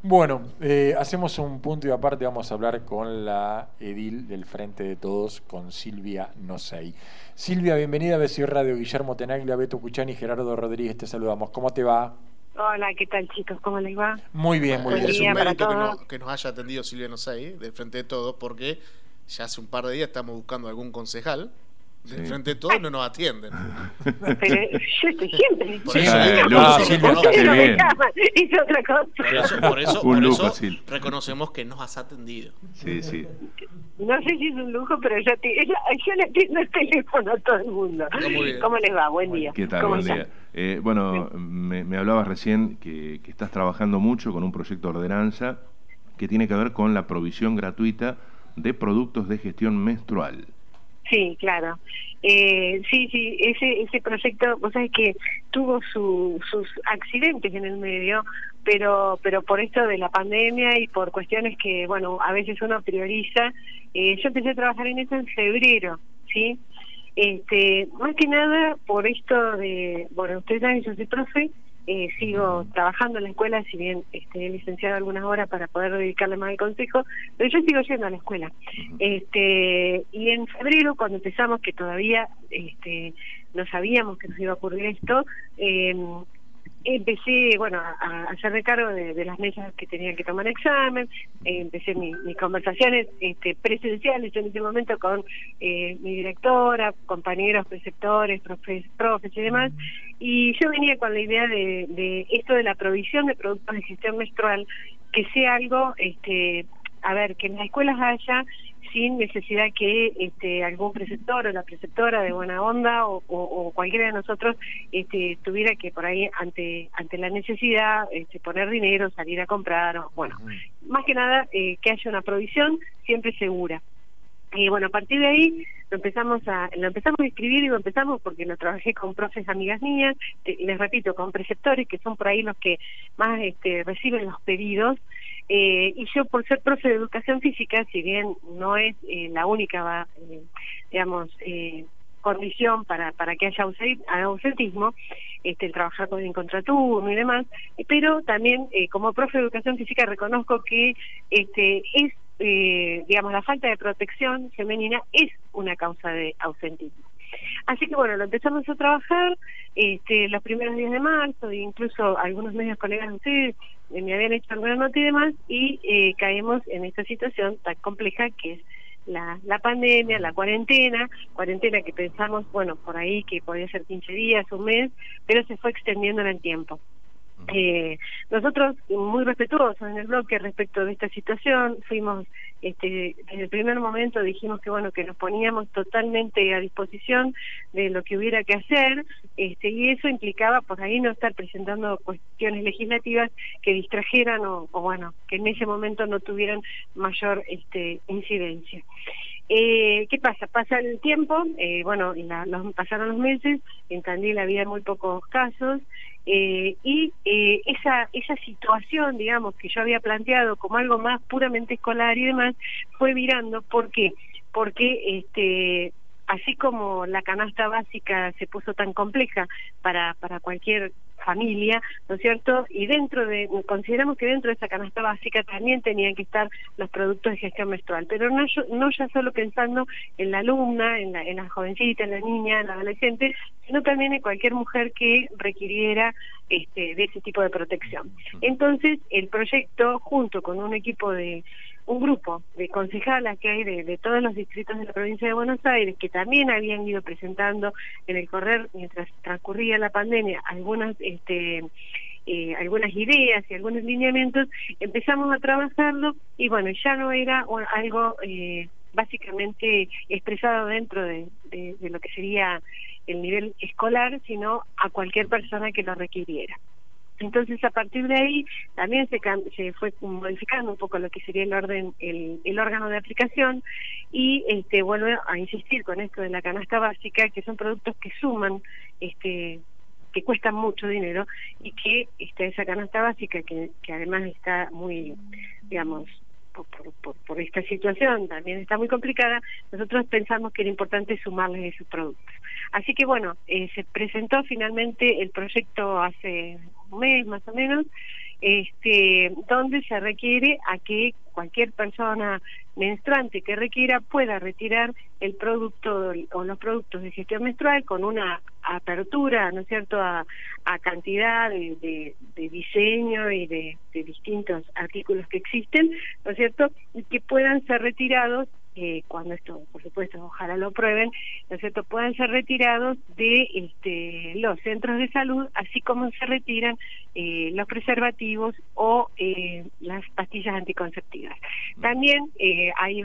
Bueno, hacemos un punto y aparte vamos a hablar con la edil del Frente de Todos, con Silvia Nosey. Silvia, bienvenida a BCI Radio. Guillermo Tenaglia, Beto Cuchani y Gerardo Rodríguez, te saludamos. ¿Cómo te va? Hola, ¿qué tal, chicos? ¿Cómo les va? Muy bien, muy Buen bien. Es día un para mérito todos. que nos haya atendido Silvia Nosey, del Frente de Todos, porque ya hace un par de días estamos buscando algún concejal del Frente de Todos, no nos atienden. Pero yo estoy siempre. Por eso digo, Luco, por eso Silvia, reconozco- qué no me bien. llaman, es otra cosa. por lujo, eso Sil. reconocemos que nos has atendido. Sí, sí. No sé si es un lujo, pero yo le atiendo el teléfono a todo el mundo. Muy bien. ¿Cómo les va? Buen día. ¿Qué tal? ¿Cómo Buen están? día. Bueno, me hablabas recién que estás trabajando mucho con un proyecto de ordenanza que tiene que ver con la provisión gratuita de productos de gestión menstrual. Sí, claro. Sí, ese proyecto, vos sabés que tuvo sus accidentes en el medio, pero por esto de la pandemia y por cuestiones que, bueno, a veces uno prioriza. Yo empecé a trabajar en eso en febrero, ¿sí? Más que nada por esto de, bueno, ustedes saben, yo soy profe, sigo trabajando en la escuela, si bien he licenciado algunas horas para poder dedicarle más al consejo, pero yo sigo yendo a la escuela. Y en febrero, cuando empezamos, que todavía no sabíamos que nos iba a ocurrir esto, empecé, bueno, a hacerme cargo de las mesas que tenían que tomar examen. Empecé mis conversaciones presenciales en ese momento con mi directora, compañeros, preceptores, profes y demás, y yo venía con la idea de esto de la provisión de productos de gestión menstrual, que sea algo, a ver, que en las escuelas haya, sin necesidad que algún preceptor o la preceptora de buena onda o cualquiera de nosotros tuviera que por ahí ante la necesidad poner dinero, salir a comprar, o bueno, más que nada que haya una provisión siempre segura. Y bueno, a partir de ahí lo empezamos a escribir, y lo empezamos porque lo trabajé con profes amigas mías, les repito, con preceptores, que son por ahí los que más reciben los pedidos. Y yo, por ser profe de educación física, si bien no es la única, condición para que haya ausentismo, el trabajar en contraturno y demás, pero también como profe de educación física reconozco que la falta de protección femenina es una causa de ausentismo. Así que bueno, lo empezamos a trabajar los primeros días de marzo, e incluso algunos medios colegas de ustedes me habían hecho alguna nota y demás, y caemos en esta situación tan compleja que es la pandemia, la cuarentena que pensamos, bueno, por ahí que podía ser 15 días, un mes, pero se fue extendiendo en el tiempo. Nosotros, muy respetuosos en el bloque respecto de esta situación, fuimos, desde el primer momento dijimos que bueno, que nos poníamos totalmente a disposición de lo que hubiera que hacer, y eso implicaba por ahí no estar presentando cuestiones legislativas que distrajeran o bueno, que en ese momento no tuvieran mayor incidencia. ¿Qué pasa? Pasa el tiempo, pasaron los meses, en Tandil había muy pocos casos, y esa situación, digamos, que yo había planteado como algo más puramente escolar y demás, fue virando. ¿Por qué? Porque así como la canasta básica se puso tan compleja para cualquier familia, ¿no es cierto? Y consideramos que dentro de esa canasta básica también tenían que estar los productos de gestión menstrual, pero no ya solo pensando en la alumna, en la jovencita, en la niña, en la adolescente, sino también en cualquier mujer que requiriera de ese tipo de protección. Entonces, el proyecto, junto con un grupo de concejalas que hay de todos los distritos de la provincia de Buenos Aires, que también habían ido presentando en el correr, mientras transcurría la pandemia, algunas ideas y algunos lineamientos, empezamos a trabajarlo, y bueno, ya no era algo básicamente expresado dentro de lo que sería el nivel escolar, sino a cualquier persona que lo requiriera. Entonces, a partir de ahí también se fue modificando un poco lo que sería el órgano de aplicación, y vuelvo a insistir con esto de la canasta básica, que son productos que suman, que cuestan mucho dinero, y que esa canasta básica, que además está muy, digamos, por esta situación también está muy complicada, nosotros pensamos que era importante sumarles esos productos. Así que bueno, se presentó finalmente el proyecto hace un mes más o menos, donde se requiere a que cualquier persona menstruante que requiera pueda retirar el producto o los productos de gestión menstrual con una apertura, ¿no es cierto?, a cantidad de diseño y de distintos artículos que existen, ¿no es cierto?, y que puedan ser retirados cuando esto, por supuesto, ojalá lo prueben, ¿no es cierto?, puedan ser retirados de los centros de salud, así como se retiran los preservativos o las pastillas anticonceptivas. También hay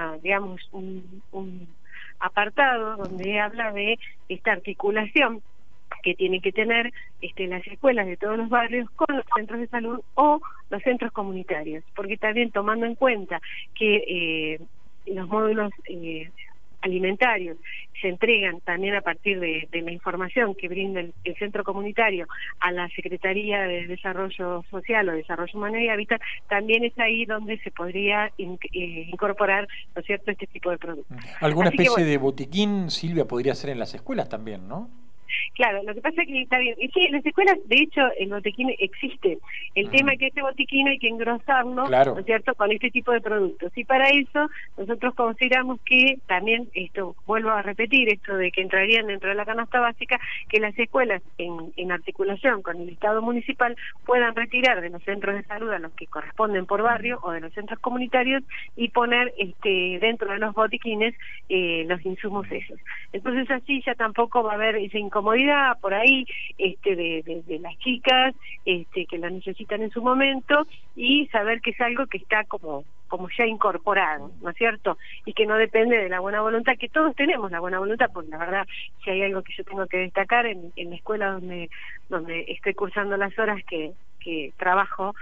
un apartado donde habla de esta articulación que tienen que tener las escuelas de todos los barrios con los centros de salud o los centros comunitarios, porque también tomando en cuenta que los módulos alimentarios se entregan también a partir de la información que brinda el centro comunitario a la Secretaría de Desarrollo Social o Desarrollo Humano y Hábitat, también es ahí donde se podría incorporar, ¿no es cierto?, este tipo de productos. ¿Alguna Así que, especie bueno, de botiquín, Silvia, podría ser en las escuelas también, no? Claro, lo que pasa es que está bien. Y sí, en las escuelas, de hecho, el botiquín existe. El tema es que este botiquín hay que engrosarlo, Claro. ¿no es cierto?, con este tipo de productos. Y para eso, nosotros consideramos que también, vuelvo a repetir, esto de que entrarían dentro de la canasta básica, que las escuelas, en articulación con el Estado municipal, puedan retirar de los centros de salud a los que corresponden por barrio o de los centros comunitarios y poner dentro de los botiquines los insumos esos. Entonces así ya tampoco va a haber esa incomodidad por ahí de las chicas que la necesitan en su momento, y saber que es algo que está como ya incorporado, ¿no es cierto? Y que no depende de la buena voluntad, que todos tenemos la buena voluntad, porque la verdad, si hay algo que yo tengo que destacar en la escuela donde estoy cursando las horas que trabajo,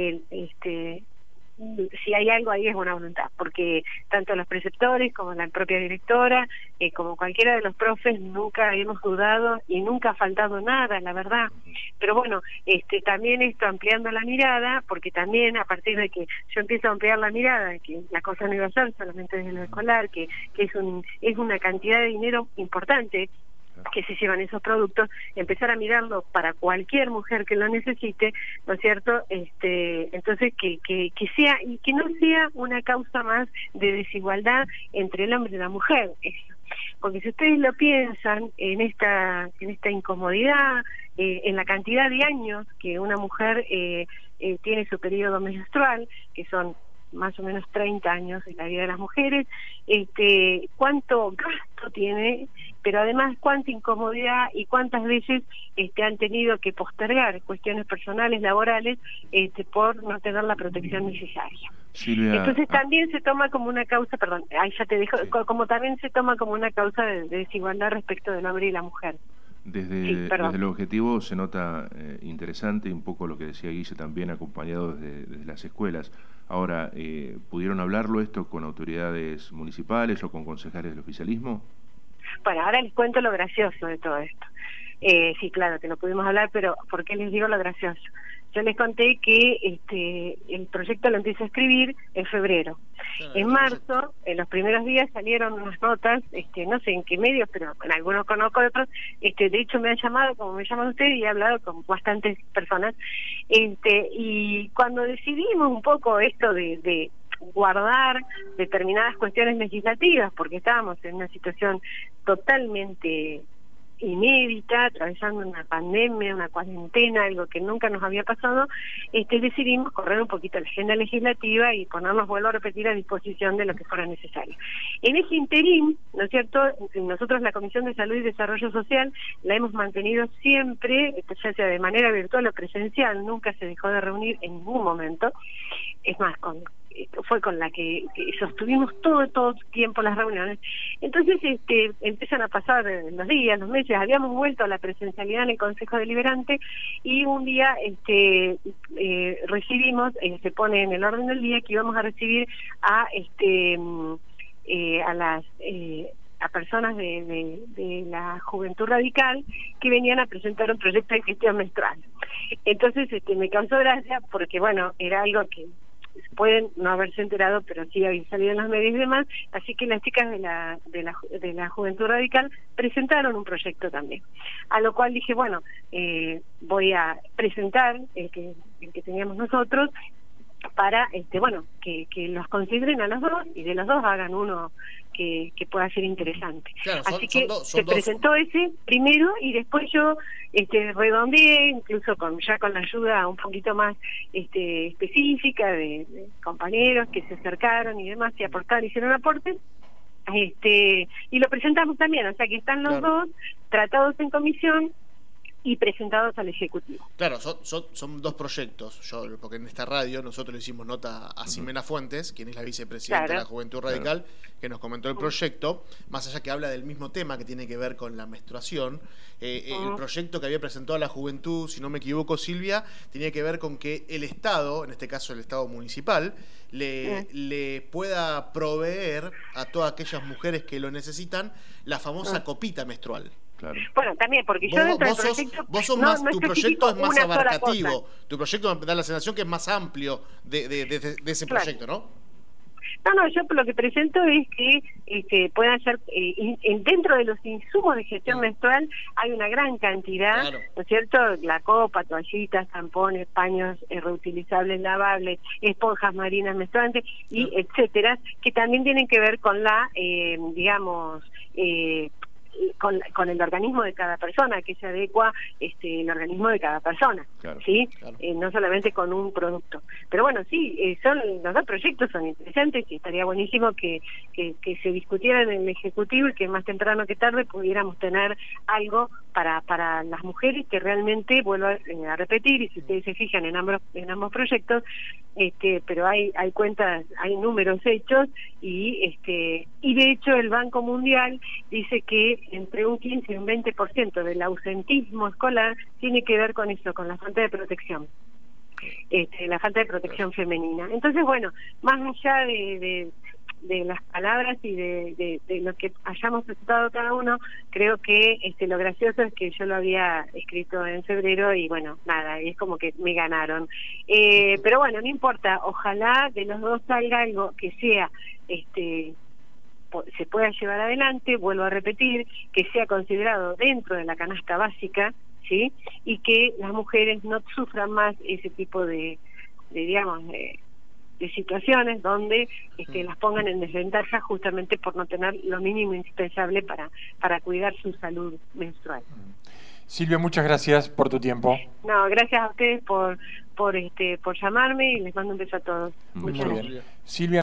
si hay algo ahí es buena voluntad, porque tanto los preceptores como la propia directora, como cualquiera de los profes, nunca hemos dudado y nunca ha faltado nada, la verdad. Pero bueno, también esto ampliando la mirada, porque también a partir de que yo empiezo a ampliar la mirada, de que la cosa no iba a ser solamente desde lo escolar, que es una cantidad de dinero importante que se llevan esos productos, empezar a mirarlo para cualquier mujer que lo necesite, ¿no es cierto? Entonces que sea, y que no sea una causa más de desigualdad entre el hombre y la mujer, porque si ustedes lo piensan en esta incomodidad, en la cantidad de años que una mujer tiene su periodo menstrual, que son más o menos 30 años en la vida de las mujeres, cuánto gasto tiene, pero además cuánta incomodidad y cuántas veces han tenido que postergar cuestiones personales, laborales, por no tener la protección necesaria. Silvia, entonces también se toma como una causa, perdón, ahí ya te dejo, como también se toma como una causa de desigualdad respecto del hombre y la mujer. Desde el objetivo se nota interesante, un poco lo que decía Guille también, acompañado desde las escuelas. Ahora, ¿pudieron hablarlo esto con autoridades municipales o con concejales del oficialismo? Bueno, ahora les cuento lo gracioso de todo esto. Sí, claro, que lo pudimos hablar, pero ¿por qué les digo lo gracioso? Yo les conté que el proyecto lo empiezo a escribir en febrero. En marzo, en los primeros días salieron unas notas, no sé en qué medios, pero en algunos conozco, otros, de hecho me han llamado, como me llaman ustedes, y he hablado con bastantes personas, y cuando decidimos un poco esto de guardar determinadas cuestiones legislativas, porque estábamos en una situación totalmente inédita, atravesando una pandemia, una cuarentena, algo que nunca nos había pasado, decidimos correr un poquito la agenda legislativa y ponernos, vuelvo a repetir, a disposición de lo que fuera necesario. En ese interín, ¿no es cierto?, nosotros la Comisión de Salud y Desarrollo Social la hemos mantenido siempre, ya sea de manera virtual o presencial, nunca se dejó de reunir en ningún momento, es más, fue con la que sostuvimos todo tiempo las reuniones. Entonces empiezan a pasar los días, los meses, habíamos vuelto a la presencialidad en el Consejo Deliberante, y un día recibimos, se pone en el orden del día que íbamos a recibir a personas de la Juventud Radical que venían a presentar un proyecto de gestión menstrual. Entonces me causó gracia porque, bueno, era algo que pueden no haberse enterado, pero sí habían salido en los medios y demás, así que las chicas de la Juventud Radical presentaron un proyecto también, a lo cual dije, bueno, voy a presentar el que teníamos nosotros, para bueno, que los consideren a los dos y de los dos hagan uno que pueda ser interesante. Claro, así que se presentó ese primero y después yo redondeé, incluso con la ayuda un poquito más específica de compañeros que se acercaron y demás y aportaron, hicieron aportes, y lo presentamos también, o sea que están los dos tratados en comisión y presentados al Ejecutivo. Claro, son dos proyectos, porque en esta radio nosotros le hicimos nota a Ximena Fuentes, quien es la vicepresidenta de la Juventud Radical, que nos comentó el proyecto, más allá que habla del mismo tema que tiene que ver con la menstruación. El proyecto que había presentado la Juventud, si no me equivoco, Silvia, tenía que ver con que el Estado, en este caso el Estado municipal, le pueda proveer a todas aquellas mujeres que lo necesitan la famosa copita menstrual. Claro. Bueno, también, porque yo dentro del proyecto... Tu proyecto es más abarcativo, tu proyecto da la sensación que es más amplio de ese proyecto, ¿no? No, yo lo que presento es que puedan ser, dentro de los insumos de gestión menstrual hay una gran cantidad, ¿no es cierto? La copa, toallitas, tampones, paños reutilizables, lavables, esponjas marinas menstruantes, y etcétera, que también tienen que ver con la, con el organismo de cada persona, que se adecua el organismo de cada persona, ¿sí? Claro. No solamente con un producto. Pero bueno, sí, los dos proyectos son interesantes y estaría buenísimo que se discutieran en el Ejecutivo y que más temprano que tarde pudiéramos tener algo para las mujeres que realmente, vuelvo a repetir, y si ustedes se fijan en ambos proyectos, pero hay cuentas, hay números hechos y de hecho el Banco Mundial dice que entre un 15 y un 20% del ausentismo escolar tiene que ver con eso, con la falta de protección, la falta de protección femenina. Entonces, bueno, más allá de las palabras y de lo que hayamos presentado cada uno, creo que lo gracioso es que yo lo había escrito en febrero y bueno, nada, es como que me ganaron. Pero bueno, no importa, ojalá de los dos salga algo que sea se pueda llevar adelante, vuelvo a repetir, que sea considerado dentro de la canasta básica, ¿sí? Y que las mujeres no sufran más ese tipo de situaciones donde las pongan en desventaja justamente por no tener lo mínimo indispensable para cuidar su salud menstrual. Silvia, muchas gracias por tu tiempo. No, gracias a ustedes por llamarme y les mando un beso a todos. Muchas gracias. Silvia